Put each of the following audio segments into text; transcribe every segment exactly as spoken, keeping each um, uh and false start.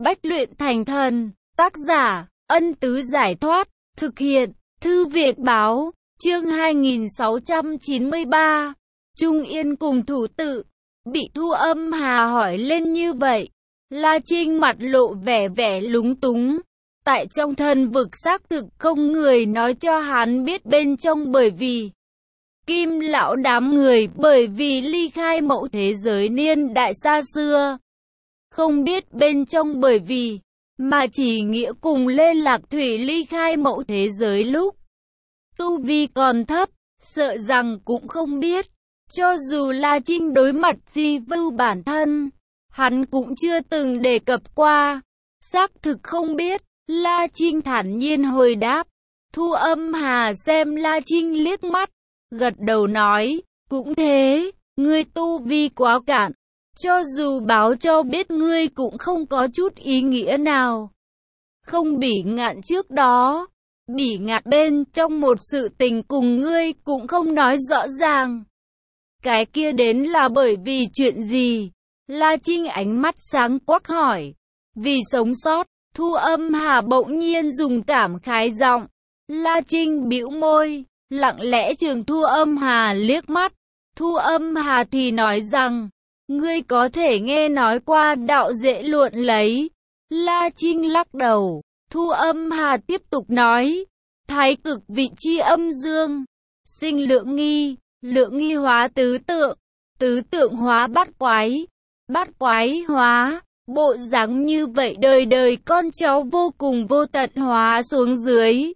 Bách luyện thành thần. Tác giả, Ân Tứ Giải Thoát. Thực hiện, Thư Việt Báo. Chương hai nghìn sáu trăm chín mươi ba. Trung Yên cùng thủ tự. Bị Thu Âm Hà hỏi lên như vậy, La Trinh mặt lộ vẻ vẻ lúng túng. Tại trong thần vực xác thực không người nói cho hắn biết bên trong, bởi vì Kim lão đám người bởi vì ly khai mẫu thế giới niên đại xa xưa, không biết bên trong bởi vì mà chỉ nghĩa cùng Lê Lạc Thủy ly khai mẫu thế giới lúc tu vi còn thấp, sợ rằng cũng không biết. Cho dù La Trinh đối mặt Di Vưu bản thân, hắn cũng chưa từng đề cập qua. Xác thực không biết, La Trinh thản nhiên hồi đáp. Thu Âm Hà xem La Trinh liếc mắt, gật đầu nói, cũng thế, ngươi tu vi quá cạn, cho dù báo cho biết ngươi cũng không có chút ý nghĩa nào. Không Bỉ Ngạn trước đó, Bỉ Ngạn bên trong một sự tình cùng ngươi cũng không nói rõ ràng. Cái kia đến là bởi vì chuyện gì? La Trinh ánh mắt sáng quắc hỏi. Vì sống sót. Thu Âm Hà bỗng nhiên dùng cảm khái giọng. La Trinh bĩu môi, lặng lẽ chừng Thu Âm Hà liếc mắt. Thu Âm Hà thì nói rằng, ngươi có thể nghe nói qua đạo dễ luận lấy. La Trinh lắc đầu. Thu Âm Hà tiếp tục nói, thái cực vị chi âm dương, sinh lượng nghi, lượng nghi hóa tứ tượng, tứ tượng hóa bát quái, bát quái hóa. Bộ dáng như vậy đời đời con cháu vô cùng vô tận hóa xuống dưới.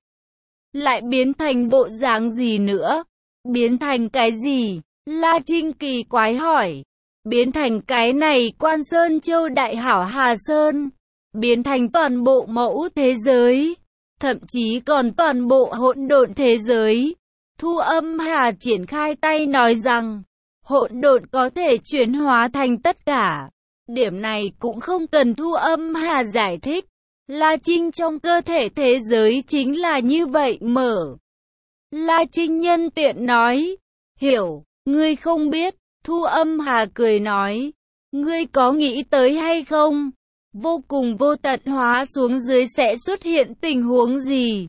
Lại biến thành bộ dáng gì nữa? Biến thành cái gì? La Trinh kỳ quái hỏi. Biến thành cái này Quan Sơn Châu Đại Hảo Hà Sơn. Biến thành toàn bộ mẫu thế giới. Thậm chí còn toàn bộ hỗn độn thế giới. Thu Âm Hà triển khai tay nói rằng, hỗn độn có thể chuyển hóa thành tất cả. Điểm này cũng không cần Thu Âm Hà giải thích. La Trinh trong cơ thể thế giới chính là như vậy mở. La Trinh nhân tiện nói, hiểu, ngươi không biết. Thu Âm Hà cười nói, ngươi có nghĩ tới hay không? Vô cùng vô tận hóa xuống dưới sẽ xuất hiện tình huống gì?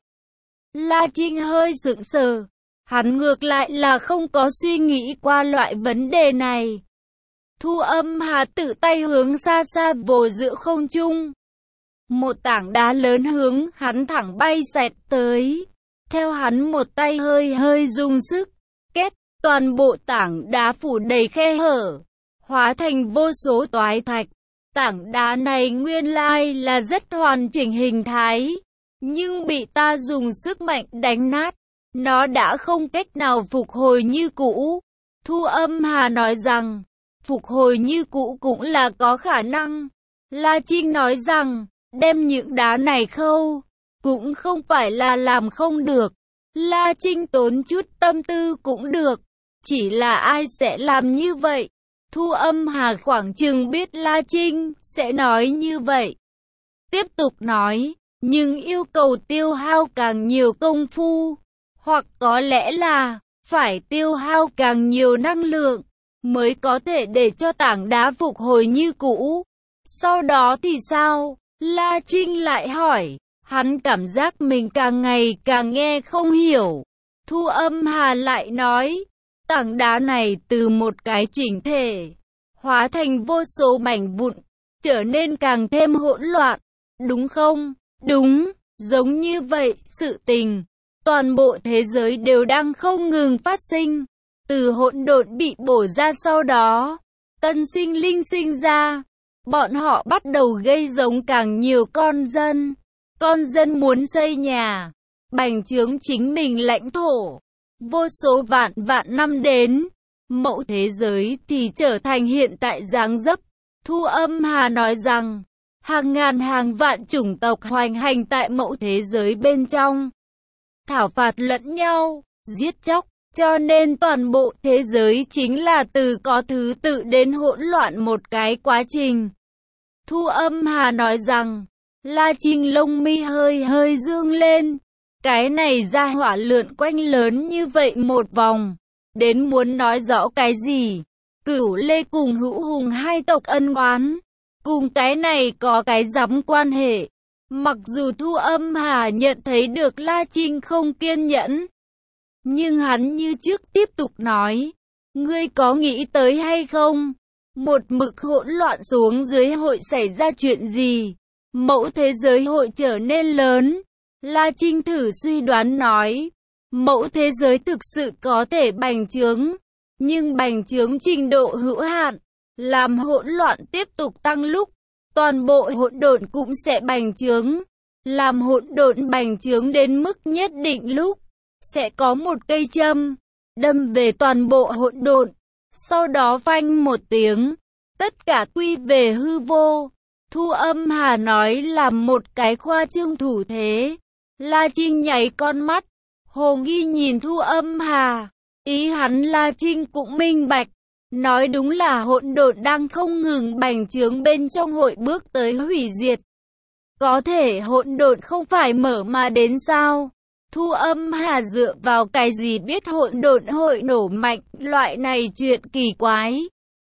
La Trinh hơi sững sờ. Hắn ngược lại là không có suy nghĩ qua loại vấn đề này. Thu Âm Hà tự tay hướng xa xa vồ giữa không trung. Một tảng đá lớn hướng hắn thẳng bay xẹt tới. Theo hắn một tay hơi hơi dùng sức, kết, toàn bộ tảng đá phủ đầy khe hở, hóa thành vô số toái thạch. Tảng đá này nguyên lai là rất hoàn chỉnh hình thái, nhưng bị ta dùng sức mạnh đánh nát. Nó đã không cách nào phục hồi như cũ. Thu Âm Hà nói rằng, phục hồi như cũ cũng là có khả năng. La Trinh nói rằng, đem những đá này khâu, cũng không phải là làm không được. La Trinh tốn chút tâm tư cũng được, chỉ là ai sẽ làm như vậy? Thu Âm Hà khoảng chừng biết La Trinh sẽ nói như vậy. Tiếp tục nói, nhưng yêu cầu tiêu hao càng nhiều công phu, hoặc có lẽ là phải tiêu hao càng nhiều năng lượng, mới có thể để cho tảng đá phục hồi như cũ. Sau đó thì sao? La Trinh lại hỏi. Hắn cảm giác mình càng ngày càng nghe không hiểu. Thu Âm Hà lại nói, tảng đá này từ một cái chỉnh thể, hóa thành vô số mảnh vụn, trở nên càng thêm hỗn loạn, đúng không? Đúng, giống như vậy, sự tình, toàn bộ thế giới đều đang không ngừng phát sinh. Từ hỗn độn bị bổ ra sau đó, tân sinh linh sinh ra. Bọn họ bắt đầu gây giống càng nhiều con dân. Con dân muốn xây nhà, bành trướng chính mình lãnh thổ. Vô số vạn vạn năm đến, mẫu thế giới thì trở thành hiện tại dáng dấp. Thu Âm Hà nói rằng, hàng ngàn hàng vạn chủng tộc hoành hành tại mẫu thế giới bên trong, thảo phạt lẫn nhau, giết chóc. Cho nên toàn bộ thế giới chính là từ có thứ tự đến hỗn loạn một cái quá trình. Thu Âm Hà nói rằng, La Trinh lông mi hơi hơi dương lên. Cái này ra hỏa lượn quanh lớn như vậy một vòng, đến muốn nói rõ cái gì? Cửu Lê cùng Hữu Hùng hai tộc ân oán, cùng cái này có cái rắm quan hệ. Mặc dù Thu Âm Hà nhận thấy được La Trinh không kiên nhẫn, nhưng hắn như trước tiếp tục nói, ngươi có nghĩ tới hay không? Một mực hỗn loạn xuống dưới hội xảy ra chuyện gì? Mẫu thế giới hội trở nên lớn. La Trinh thử suy đoán nói, mẫu thế giới thực sự có thể bành trướng, nhưng bành trướng trình độ hữu hạn, làm hỗn loạn tiếp tục tăng lúc, toàn bộ hỗn độn cũng sẽ bành trướng. Làm hỗn độn bành trướng đến mức nhất định lúc, sẽ có một cây châm, đâm về toàn bộ hỗn độn, sau đó phanh một tiếng, tất cả quy về hư vô. Thu Âm Hà nói làm một cái khoa trương thủ thế. La Trinh nháy con mắt, hồ nghi nhìn Thu Âm Hà, ý hắn La Trinh cũng minh bạch, nói đúng là hỗn độn đang không ngừng bành trướng bên trong hội bước tới hủy diệt. Có thể hỗn độn không phải mở mà đến sao? Thu Âm Hà dựa vào cái gì biết hỗn độn hội nổ mạnh, loại này chuyện kỳ quái.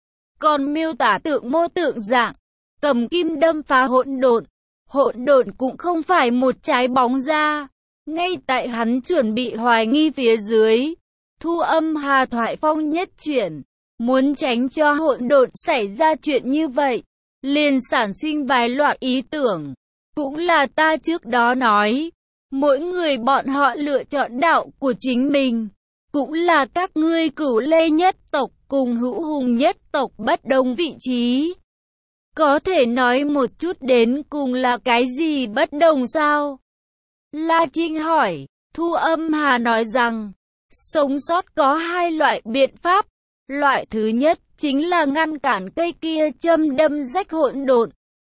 Còn miêu tả tượng mô tượng dạng, cầm kim đâm phá hỗn độn. Hỗn độn cũng không phải một trái bóng ra. Ngay tại hắn chuẩn bị hoài nghi phía dưới, Thu Âm Hà thoại phong nhất chuyển, muốn tránh cho hỗn độn xảy ra chuyện như vậy, liền sản sinh vài loại ý tưởng. Cũng là ta trước đó nói, mỗi người bọn họ lựa chọn đạo của chính mình, cũng là các ngươi Cửu Lê nhất tộc cùng Hữu Hùng nhất tộc bất đồng vị trí. Có thể nói một chút đến cùng là cái gì bất đồng sao? La Trinh hỏi. Thu Âm Hà nói rằng, sống sót có hai loại biện pháp. Loại thứ nhất chính là ngăn cản cây kia châm đâm rách hỗn độn.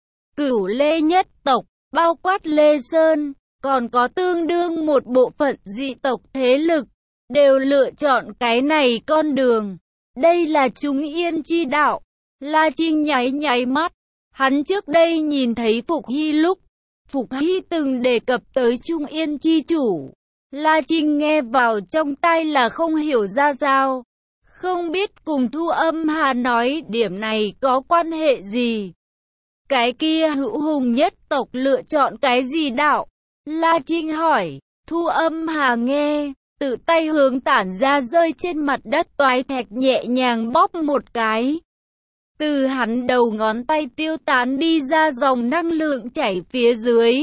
Cửu Lê nhất tộc, bao quát Lê Sơn, còn có tương đương một bộ phận dị tộc thế lực, đều lựa chọn cái này con đường. Đây là Trung Yên chi đạo. La Trinh nháy nháy mắt. Hắn trước đây nhìn thấy Phục Hy lúc, Phục Hy từng đề cập tới Trung Yên chi chủ. La Trinh nghe vào trong tai là không hiểu ra sao. Không biết cùng Thu Âm Hà nói điểm này có quan hệ gì. Cái kia Hữu Hùng nhất tộc lựa chọn cái gì đạo? La Trinh hỏi. Thu Âm Hà nghe, tự tay hướng tản ra rơi trên mặt đất toái thạch nhẹ nhàng bóp một cái. Từ hắn đầu ngón tay tiêu tán đi ra dòng năng lượng chảy phía dưới,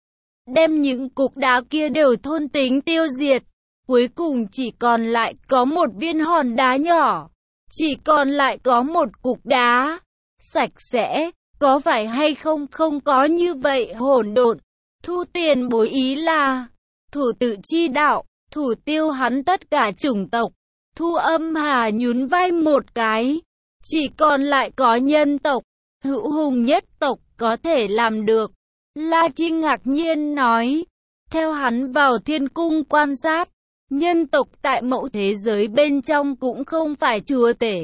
đem những cục đá kia đều thôn tính tiêu diệt. Cuối cùng chỉ còn lại có một viên hòn đá nhỏ, chỉ còn lại có một cục đá sạch sẽ. Có phải hay không không có như vậy hỗn độn? Thu Tiền bối ý là thủ tự chi đạo, thủ tiêu hắn tất cả chủng tộc. Thu Âm Hà nhún vai một cái, chỉ còn lại có nhân tộc, Hữu Hùng nhất tộc có thể làm được. La Trinh ngạc nhiên nói, theo hắn vào thiên cung quan sát, nhân tộc tại mẫu thế giới bên trong cũng không phải chúa tể.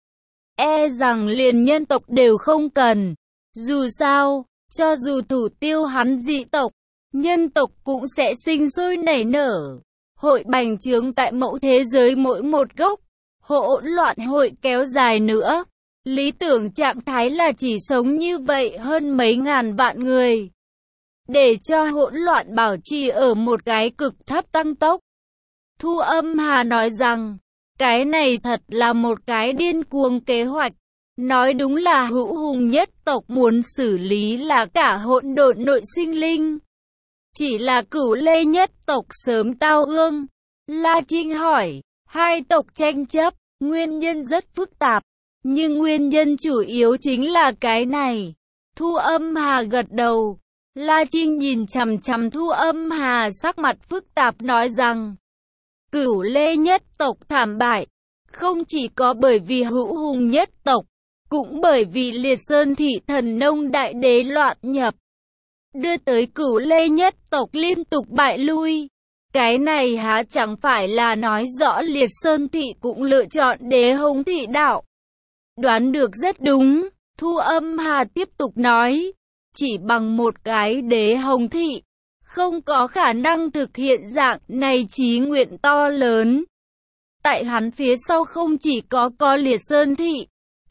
E rằng liền nhân tộc đều không cần. Dù sao, cho dù thủ tiêu hắn dị tộc, nhân tộc cũng sẽ sinh sôi nảy nở. Hội bành trướng tại mẫu thế giới mỗi một gốc, hỗn loạn hội kéo dài nữa. Lý tưởng trạng thái là chỉ sống như vậy hơn mấy ngàn vạn người, để cho hỗn loạn bảo trì ở một cái cực thấp tăng tốc. Thu Âm Hà nói rằng, cái này thật là một cái điên cuồng kế hoạch. Nói đúng là Hữu Hùng nhất tộc muốn xử lý là cả hỗn độn nội sinh linh. Chỉ là Cửu Lê nhất tộc sớm tao ương. La Trinh hỏi, hai tộc tranh chấp, nguyên nhân rất phức tạp, nhưng nguyên nhân chủ yếu chính là cái này. Thu Âm Hà gật đầu. La Trinh nhìn chằm chằm Thu Âm Hà sắc mặt phức tạp nói rằng, Cửu Lê nhất tộc thảm bại, không chỉ có bởi vì Hữu Hùng nhất tộc, cũng bởi vì Liệt Sơn thị thần nông đại đế loạn nhập, đưa tới Cửu Lê nhất tộc liên tục bại lui. Cái này há chẳng phải là nói rõ Liệt Sơn thị cũng lựa chọn đế hống thị đạo. Đoán được rất đúng. Thu Âm Hà tiếp tục nói, chỉ bằng một cái đế hồng thị, không có khả năng thực hiện dạng này chí nguyện to lớn. Tại hắn phía sau không chỉ có có Liệt Sơn thị,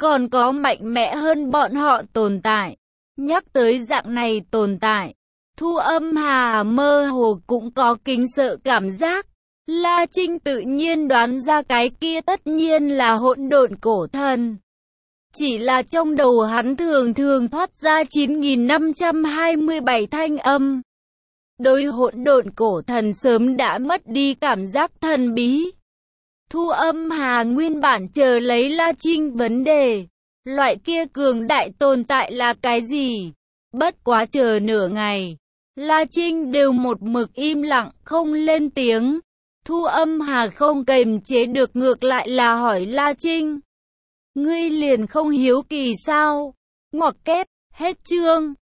còn có mạnh mẽ hơn bọn họ tồn tại. Nhắc tới dạng này tồn tại, Thu Âm Hà mơ hồ cũng có kính sợ cảm giác. La Trinh tự nhiên đoán ra cái kia tất nhiên là hỗn độn cổ thần. Chỉ là trong đầu hắn thường thường thoát ra chín nghìn năm trăm hai mươi bảy thanh âm. Đối hỗn độn cổ thần sớm đã mất đi cảm giác thần bí. Thu Âm Hà nguyên bản chờ lấy La Trinh vấn đề. Loại kia cường đại tồn tại là cái gì? Bất quá chờ nửa ngày, La Trinh đều một mực im lặng không lên tiếng. Thu Âm Hà không kềm chế được ngược lại là hỏi La Trinh. Ngươi liền không hiếu kỳ sao? Ngoặc kép, hết chương.